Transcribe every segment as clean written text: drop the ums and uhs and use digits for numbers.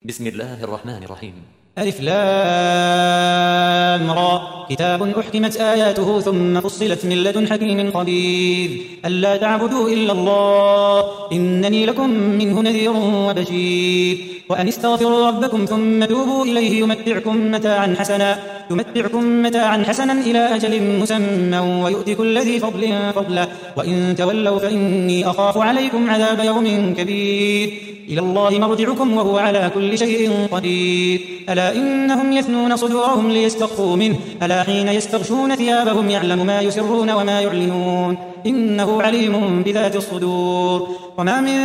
بسم الله الرحمن الرحيم. ألف لام را كتاب أحكمت آياته ثم فصلت من لدن حكيم خبير ألا تعبدوا إلا الله إنني لكم منه نذير وبشير وأن استغفروا ربكم ثم توبوا إليه يمتعكم متاعا حسنا إلى أجل مسمى ويؤتي كل ذي فضل فضله وإن تولوا فإني أخاف عليكم عذاب يوم كبير إلى الله مرجعكم وهو على كل شيء قدير ألا إنهم يثنون صدورهم ليستخفوا منه ألا حين يستغشون ثيابهم يعلم ما يسرون وما يعلنون إنه عليم بذات الصدور وما من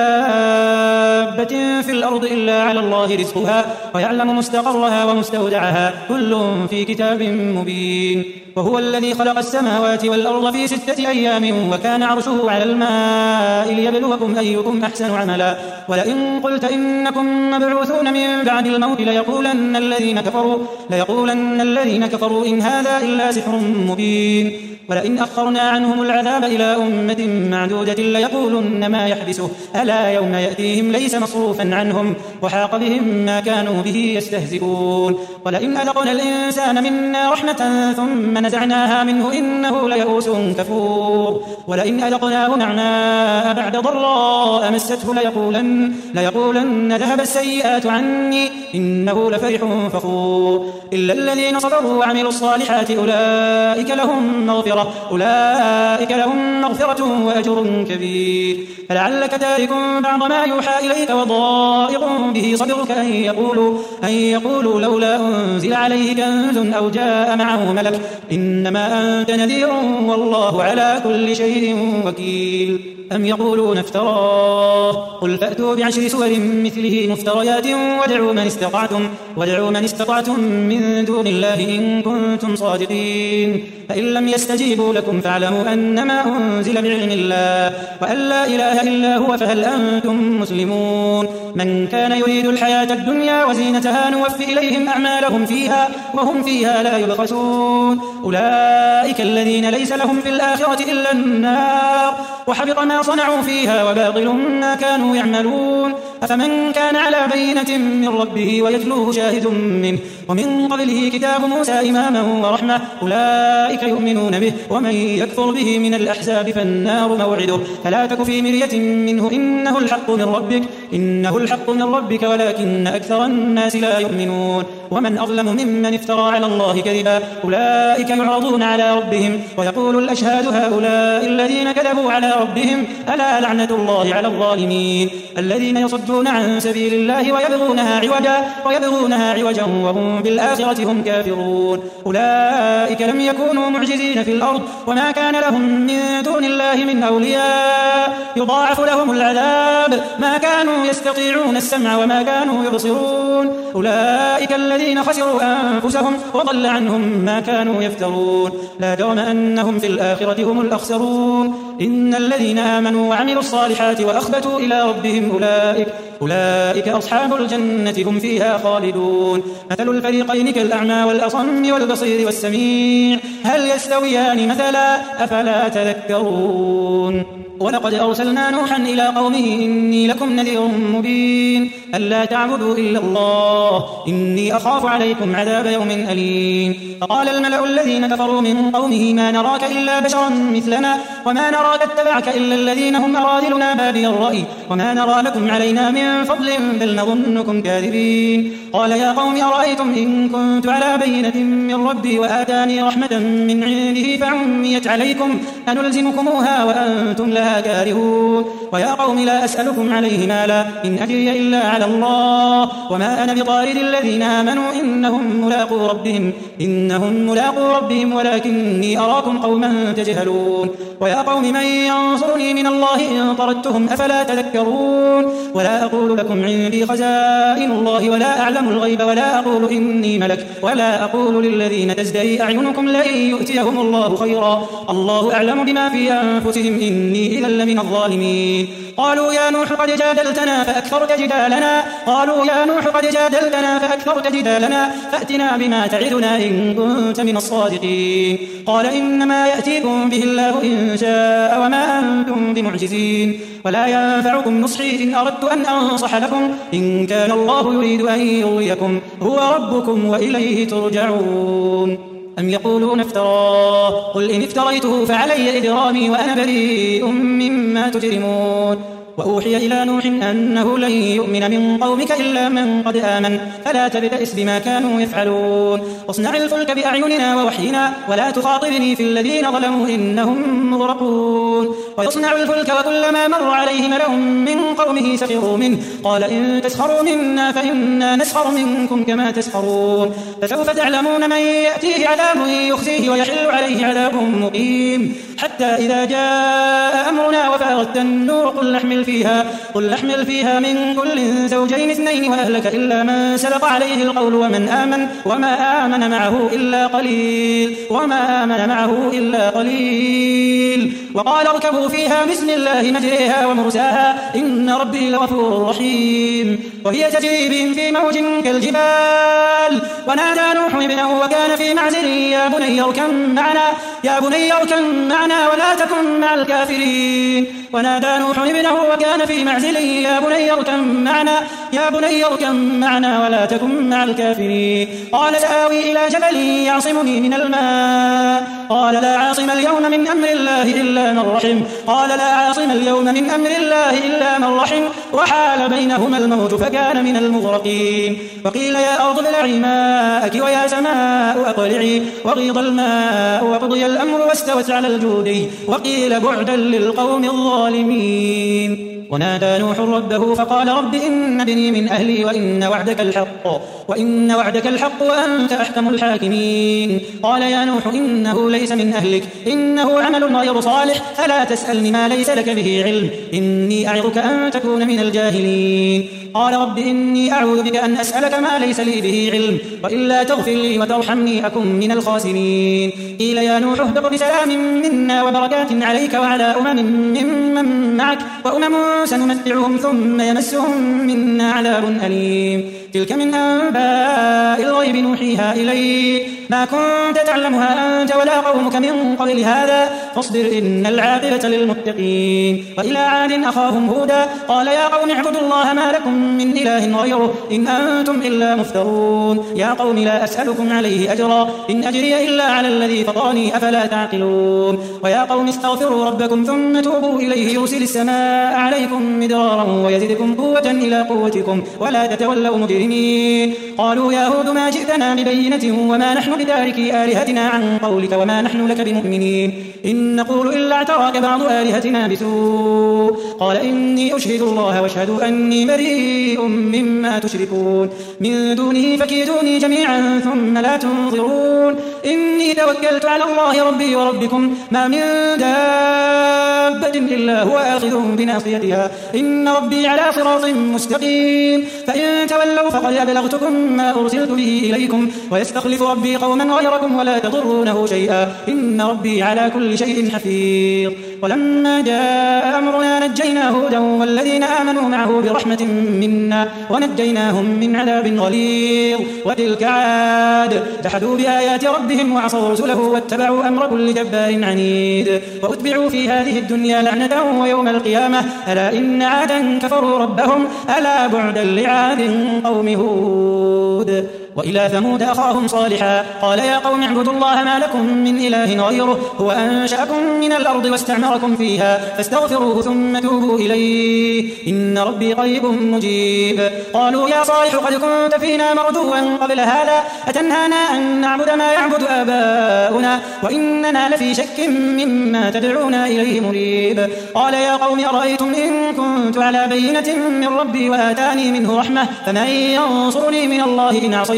دابة في الأرض إلا على الله رزقها ويعلم مستقرها ومستودعها كل في كتاب مبين وهو الذي خلق السماوات والأرض في 6 أيام وكان عرشه على الماء ليبلوكم أيكم أحسن عملا ولئن قلت إنكم مبعوثون من بعد الموت ليقولن الذين كفروا إن هذا إلا سحر مبين ولئن أخرنا عنهم العذاب إلى أمة معدودة ليقولن ما يحبسه ألا يوم يأتيهم ليس مصروفا عنهم وحاق بهم ما كانوا به يستهزئون ولئن أذقنا الإنسان منا رحمة ثم نزعناها منه إنه ليئوس كفور ولئن أذقناه نعماء بعد ضراء مسته ليقولن ذهب السيئات عني إنه لفرح فخور إلا الذين صبروا وعملوا الصالحات أولئك لهم مغفرة وأجر كبير فلعلك تارك بعض ما يوحى إليك وضائق به صدرك أن يقولوا لولا أنزل عليه كنز أو جاء معه ملك إنما أنت نذير والله على كل شيء وكيل أم يقولون افتراه قل فأتوا ب10 سور مثله مفتريات وادعوا من استطعتم من دون الله إن كنتم صادقين فإن لم يستجيبوا لكم فاعلموا أنما أنزل بعلم الله وأن لا إله إلا هو فهل أنتم مسلمون من كان يريد الحياة الدنيا وزينتها نوفي إليهم أعمالهم فيها وهم فيها لا يبخسون أولئك الذين ليس لهم في الآخرة إلا النار وحبط ما صنعوا فيها وباطل ما كانوا يعملون أفمن كان على بينة من ربه ويتلوه شاهد منه ومن قبله كتاب موسى إماما ورحمة أولئك يؤمنون به ومن يكفر به من الأحزاب فالنار موعده فلا تك في مرية منه إنه الحق من ربك ولكن أكثر الناس لا يؤمنون ومن أظلم ممن افترى على الله كذبا أولئك يعرضون على ربهم ويقول الأشهاد هؤلاء الذين كذبوا على ربهم ألا لعنة الله على الظالمين الذين يصدون عن سبيل الله ويبغونها عوجا وهم بالآخرة هم كافرون أولئك لم يكونوا معجزين في الأرض وما كان لهم من دون الله من أولياء يضاعف لهم العذاب ما كانوا يستطيعون السمع وما كانوا يبصرون أولئك الذين خسروا أنفسهم وضل عنهم ما كانوا يفترون لا جرم أنهم في الآخرة هم الأخسرون إن الذين آمنوا وعملوا الصالحات وأخبتوا إلى ربهم أولئك أصحاب الجنة هم فيها خالدون مثل الفريقين كالأعمى والأصم والبصير والسميع هل يستويان مثلا أفلا تذكرون ولقد أرسلنا نوحا إلى قومه إني لكم نذير مبين ألا تعبدوا إلا الله إني أخاف عليكم عذاب يوم أليم فقال الملأ الذين كفروا من قومه ما نراك إلا بشرا مثلنا وما نراك اتبعك إلا الذين هم أراذلنا بادي الرأي وما نرى لكم علينا من فضل بل نظنكم كاذبين قال يا قوم أرأيتم إن كنت على بينة من ربي وآتاني رحمة من عنده فعميت عليكم أنلزمكموها وأنتم لها كارهون ويا قوم لا أسألكم عليه مالا إن أجري إلا على الله وما أنا بطارد الذين آمنوا إنهم ملاقو ربهم ولكني أراكم قوما تجهلون ويا قوم من ينصرني من الله إن طردتهم أفلا تذكرون ولا أقول لكم عندي خزائن الله ولا أعلم الغيب ولا أقول إني ملك ولا أقول للذين تزدري أعينكم لئن يؤتيهم الله خيرا الله أعلم بما في أنفسهم إني إذا لمن الظالمين قالوا يا نوح قد جادلتنا فأكثرت جدالنا فأتنا بما تعدنا إن كنت من الصادقين. قال إنما يأتيكم به الله إن شاء وما أنتم بمعجزين ولا ينفعكم نصحي إن أردت أن أنصح لكم إن كان الله يريد أن يغويكم هو ربكم وإليه ترجعون. أم يقولون افتراه قل إن افتريته فعلي إجرامي وأنا بريء مما تجرمون. وأوحي إلى نوح أنه لن يؤمن من قومك إلا من قد آمن فلا تبتئس بما كانوا يفعلون واصنع الفلك بأعيننا ووحينا ولا تخاطبني في الذين ظلموا إنهم مغرقون. ويصنع الفلك وكلما مر عليه ملأ من قومه سخروا منه قال إن تسخروا منا فإنا نسخر منكم كما تسخرون. فسوف تعلمون من يأتيه عذاب يخزيه ويحل عليه عذاب مقيم. حتى إذا جاء أمرنا وفارت النور قل نحمل فيها من كل زوجين اثنين وأهلك إلا من سبق عليه القول وما آمن معه إلا قليل. وقال اركبوا فيها بسم الله مجريها ومرساها إن ربي لغفور رحيم. وهي تجري بهم في موج كالجبال ونادى نوح ابنه وكان في معزل يا بني اركب معنا ولا تكن مع الكافرين. ونادى نوح ابنه وكان في معزل يا بني اركب معنا ولا تكن مع الكافرين. قال سآوي إلى جبل يعصمني من الماء قال لا عاصم اليوم من أمر الله إلا من رحم وحال بينهما الموج فكان من المغرقين. وقيل يا أرض ابلعي ماءك ويا سماء أقلعي وغيض الماء وقضي الأمر واستوت على الجودي وقيل بعدا للقوم الظالمين. ونادى نوح ربه فقال رب إن ابني من أهلي وإن وعدك الحق وأنت أحكم الحاكمين. قال يا نوح إنه ليس من أهلك إنه عمل غير صالح فلا تسألني ما ليس لك به علم إني أعظك أن تكون من الجاهلين. قال رب إني أعوذ بك أن أسألك ما ليس لي به علم وإلا تغفر لي وترحمني أكن من الخاسرين. قيل يا نوح اهبط بسلام منا وبركات عليك وعلى ممن معك وأمم سنمتعهم ثم يمسهم منا عذاب أليم. تلك من أنباء الغيب نوحيها إليك ما كنت تعلمها أنت ولا قومك من قبل هذا فاصبر إن العاقبة للمتقين. وإلى عاد أخاهم هودا قال يا قوم اعبدوا الله ما لكم من إله غيره إن أنتم إلا مفترون. يا قوم لا أسألكم عليه أجرا إن أجري إلا على الذي فطرني أفلا تعقلون. ويا قوم استغفروا ربكم ثم توبوا إليه يرسل السماء عليكم مدرارا ويزدكم قوة إلى قوتكم ولا تتولوا مجرمين. قالوا يا هود ما جئتنا ببينة وما نحن بتاركي آلهتنا عن قولك وما نحن لك بمؤمنين إن نقول إلا اعتراك بعض آلهتنا بسوء. قال إني أشهد الله واشهدوا أني بريء مما تشركون من دونه فكيدوني جميعا ثم لا تنظرون. إني توكلت على الله ربي وربكم ما من دابة إلا هو آخذ بناصيتها إن ربي على صراط مستقيم. فإن تولوا فقد أبلغتكم ما أرسلت به إليكم ويستخلف ربي قوما غيركم ولا تضرونه شيئا إن ربي على كل شيء حفيظ. ولما جاء أمرنا نجينا هودا والذين آمنوا معه برحمة منا ونجيناهم من عذاب غليظ. وتلك عاد جحدوا بآيات ربهم وعصوا رسله واتبعوا أمر كل جبار عنيد وأتبعوا في هذه الدنيا لعنة ويوم القيامة ألا إن عادا كفروا ربهم ألا بعدا لعاد قوم هود. وإلى ثمود أخاهم صالحا قال يا قوم اعبدوا الله ما لكم من إله غيره هو أنشأكم من الأرض واستعمركم فيها فاستغفروه ثم توبوا إليه إن ربي قريب مجيب. قالوا يا صالح قد كنت فينا مرجوا قبل هذا أتنهانا أن نعبد ما يعبد آباؤنا وإننا لفي شك مما تدعونا إليه مريب. قال يا قوم أرأيتم إن كنت على بينة من ربي وآتاني منه رحمة فمن ينصرني من الله إن عصيت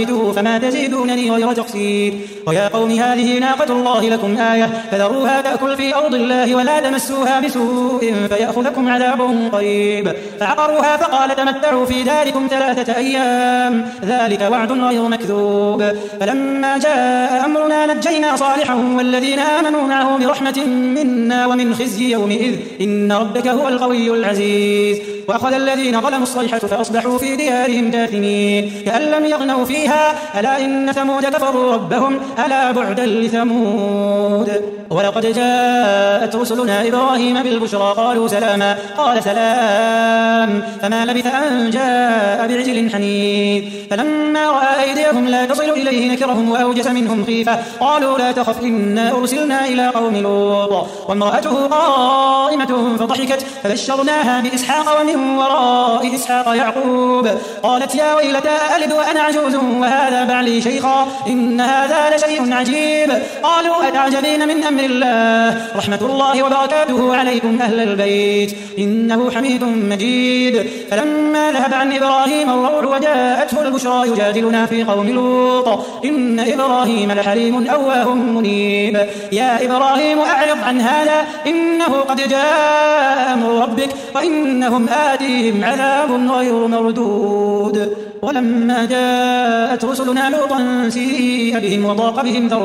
عصيته فما تزيدونني غير تقصير. ويا قوم هذه ناقة الله لكم آية فذروها تأكل في أرض الله ولا تمسوها بسوء فيأخذكم عذاب قريب. فعقروها فقال تمتعوا في داركم 3 أيام ذلك وعد غير مكذوب. فلما جاء أمرنا نجينا صالحا والذين آمنوا معه برحمة منا ومن خزي يومئذ إن ربك هو القوي العزيز. وأخذ الذين ظلموا الصيحة فأصبحوا في ديارهم جاثمين كأن لم يغنوا فيها ألا إن ثمود كفروا ربهم ألا بعدا لثمود. ولقد جاءت رسلنا إبراهيم بالبشرى قالوا سلاما قال سلام فما لبث أن جاء بعجل حنيذ. فلما رأى أيديهم لا تصل إليه نكرهم وأوجس منهم خيفة قالوا لا تخف إنا أرسلنا إلى قوم لوط وامرأته قائمة فضحكت فبشرناها بإسحاق ومن وراء إسحاق يعقوب قالت يا ويلتى ألد وأنا عجوز وهذا بعلي شيخا إن هذا لشيء عجيب. قالوا أتعجبين من أمر الله رحمة الله وبركاته عليكم أهل البيت إنه حميد مجيد. فلما ذهب عن إبراهيم الروع وجاءته البشرى يجادلنا في قوم لوط إن إبراهيم لحليم أواه منيب. يا إبراهيم أعرض عن هذا إنه قد جاء أمر ربك وإنهم آتيهم عذاب غير مردود. ولما جاءت رسلنا لوطا سيء بهم وضاق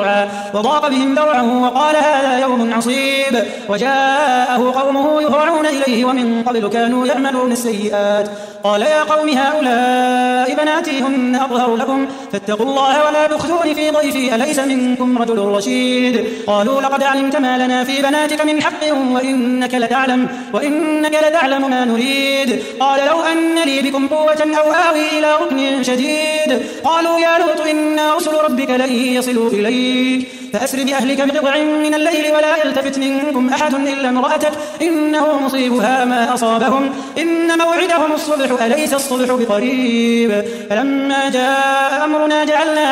بهم ذرعا وقال هذا يوم عصيب. وجاءه قومه يهرعون إليه ومن قبل كانوا يعملون السيئات قال يا قوم هؤلاء بناتي هن أطهر لكم فاتقوا الله ولا تخزون في ضيفي أليس منكم رجل رشيد. قالوا لقد علمت ما لنا في بناتك من حق وإنك لتعلم ما نريد. قال لو أن لي بكم قوة أو آوي إلى ركن شديد. قالوا يا لوط إنا رسل ربك لن يصلوا إليك فأسر بأهلك بقطع من الليل ولا يلتفت منكم أحد إلا امرأتك إنه مصيبها ما أصابهم إن موعدهم الصبح أليس الصبح بقريب. فلما جاء أمرنا جعلنا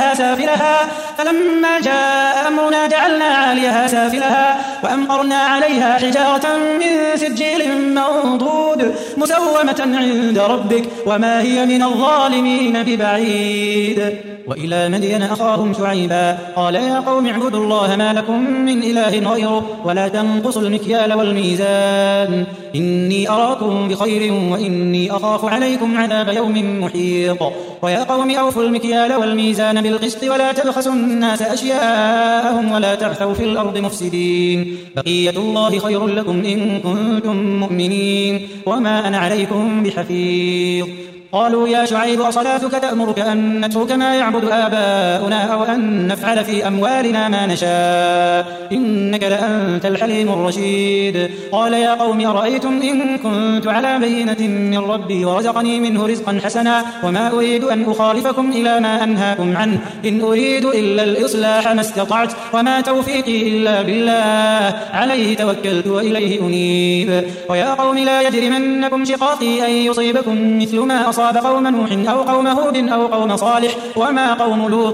عاليها سافلها وأمطرنا عليها حجارة من سجيل منضود مسومة عند ربك وما هي من الظالمين ببعيد. وإلى مدين أخاهم شعيبا قال يا قوم اعبدوا الله ما لكم من إله غيره ولا تنقصوا المكيال والميزان إني أراكم بخير وإني أخاف عليكم عذاب يوم محيط. ويا قوم أوفوا المكيال والميزان بالقسط ولا تبخسوا الناس أشياءهم ولا تعثوا في الأرض مفسدين بقية الله خير لكم إن كنتم مؤمنين وما أنا عليكم بحفيظ. قالوا يا شعيب أصلاتك تأمرك أن نترك ما يعبد آباؤنا أو أن نفعل في أموالنا ما نشاء إنك لأنت الحليم الرشيد. قال يا قوم أرأيتم إن كنت على بينة من ربي ورزقني منه رزقا حسنا وما أريد أن أخالفكم إلى ما أنهاكم عنه إن أريد إلا الإصلاح ما استطعت وما توفيقي إلا بالله عليه توكلت وإليه أنيب. ويا قوم لا يجرمنكم شقاقي أن يصيبكم مثل ما أصاب قوم نوح أو قوم هود أو قوم صالح وما قوم لوط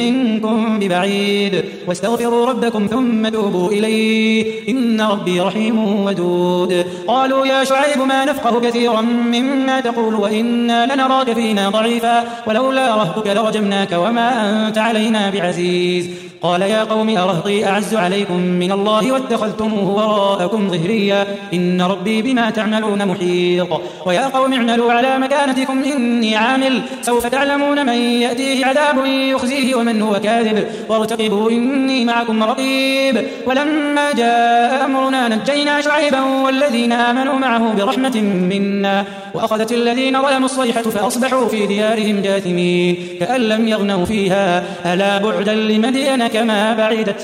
منكم ببعيد واستغفروا ربكم ثم توبوا إليه إن ربي رحيم ودود. قالوا يا شعيب ما نفقه كثيرا مما تقول وإنا لنراك فينا ضعيفا ولولا رهطك لرجمناك وما أنت علينا بعزيز. قال يا قوم أرهطي أعز عليكم من الله واتخذتموه وراءكم ظهريا إن ربي بما تعملون محيط. ويا قوم اعملوا على مكانتكم إني عامل سوف تعلمون من يأتيه عذاب يخزيه ومن هو كاذب وارتقبوا إني معكم رقيب. ولما جاء أمرنا نجينا شعيبا والذين آمنوا معه برحمة منا وأخذت الذين ظلموا الصيحة فأصبحوا في ديارهم جاثمين كأن لم يغنوا فيها ألا بعدا لمدين كما بعدت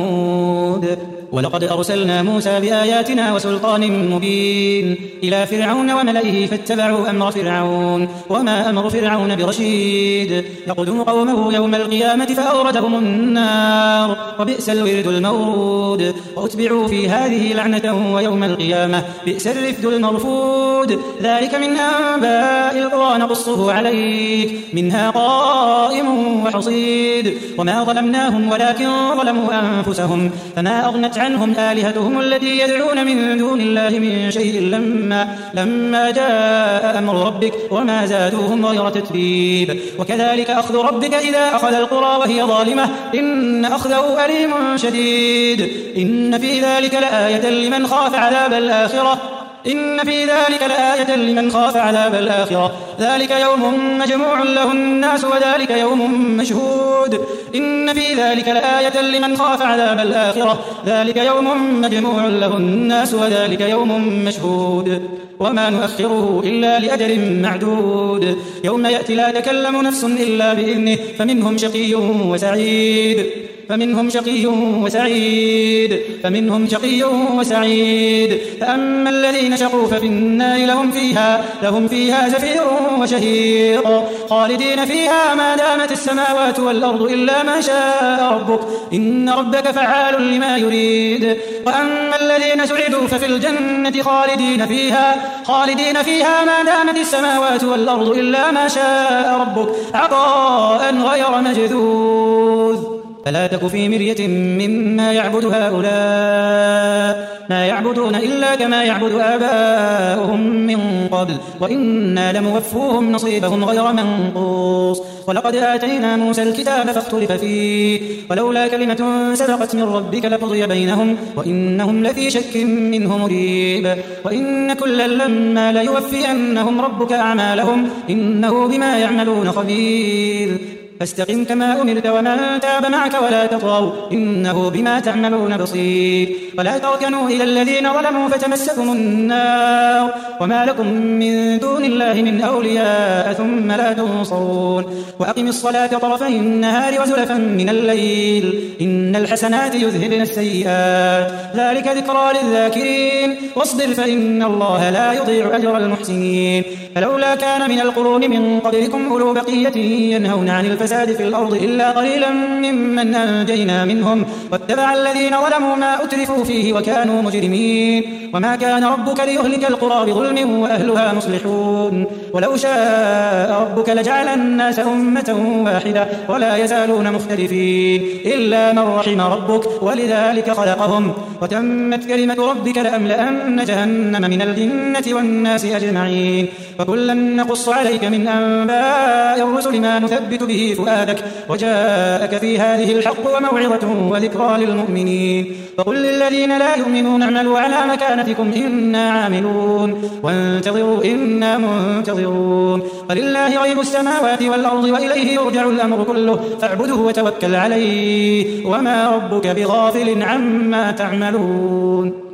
ثمود. ولقد أرسلنا موسى بآياتنا وسلطان مبين إلى فرعون وملئه فاتبعوا أمر فرعون وما أمر فرعون برشيد يقدم قومه يوم القيامة فأوردهم النار وبئس الورد المورود وأتبعوا في هذه لعنة ويوم القيامة بئس الرفد المرفود. ذلك من أنباء القرى نقصه عليك منها قائم وحصيد. وما ظلمناهم ولكن ظلموا أنفسهم فما أغنت أغنت عنهم آلهتهم التي يدعون من دون الله من شيء لما جاء أمر ربك وما زادوهم غير تتبيب. وكذلك أخذ ربك إذا أخذ القرى وهي ظالمة إن أخذه أليم شديد. إن في ذلك لآية لمن خاف عذاب الآخرة ذلك يوم مجموع له الناس وذلك يوم مشهود. إن في ذلك لآية لمن خاف عذاب الآخرة ذلك يوم مجموع له الناس وذلك يوم مشهود. وما نؤخره إلا لأجل معدود يوم يأتي لا تكلم نفس إلا بإذنه فمنهم شقي وسعيد فأما الذين شقوا ففي النار لهم فيها زفير وشهيق خالدين فيها ما دامت السماوات والأرض إلا ما شاء ربك إن ربك فعال لما يريد. وأما الذين سعدوا ففي الجنة خالدين فيها ما دامت السماوات والأرض إلا ما شاء ربك عطاء غير مجذوذ. فلا تك في مرية مما يعبد هؤلاء ما يعبدون إلا كما يعبد آباؤهم من قبل وإنا لموفوهم نصيبهم غير منقوص. ولقد آتينا موسى الكتاب فاختلف فيه ولولا كلمة سبقت من ربك لقضي بينهم وإنهم لفي شك منه مريب. وإن كلا لما ليوفينهم ربك أعمالهم إنه بما يعملون خبير. فاستقم كما أمرت ومن تاب معك ولا تطغوا إنه بما تعملون بصير. ولا تركنوا إلى الذين ظلموا فتمسكم النار وما لكم من دون الله من أولياء ثم لا تنصرون. وأقم الصلاة طرفي النهار وزلفا من الليل إن الحسنات يذهبن السيئات ذلك ذكرى للذاكرين. واصبر فإن الله لا يضيع أجر المحسنين. فلولا كان من القرون من قبلكم أولو بقية ينهون عن الفساد في الأرض إلا قليلا ممن أنجينا منهم واتبع الذين ظلموا ما أترفوا فيه وكانوا مجرمين. وما كان ربك ليهلك القرى بظلم وأهلها مصلحون. ولو شاء ربك لجعل الناس أمة واحدة ولا يزالون مختلفين إلا من رحم ربك ولذلك خلقهم وتمت كلمة ربك لأملأن جهنم من الجنة والناس أجمعين. وكلا نقص عليك من أنباء الرسل ما نثبت به فؤادك وجاءك في هذه الحق وموعظة وذكرى للمؤمنين. وقل للذين لا يؤمنون اعملوا على مكانتكم إنا عاملون وانتظروا إنا منتظرون. ولله غيب السماوات والأرض وإليه يرجع الأمر كله فاعبده وتوكل عليه وما ربك بغافل عما تعملون.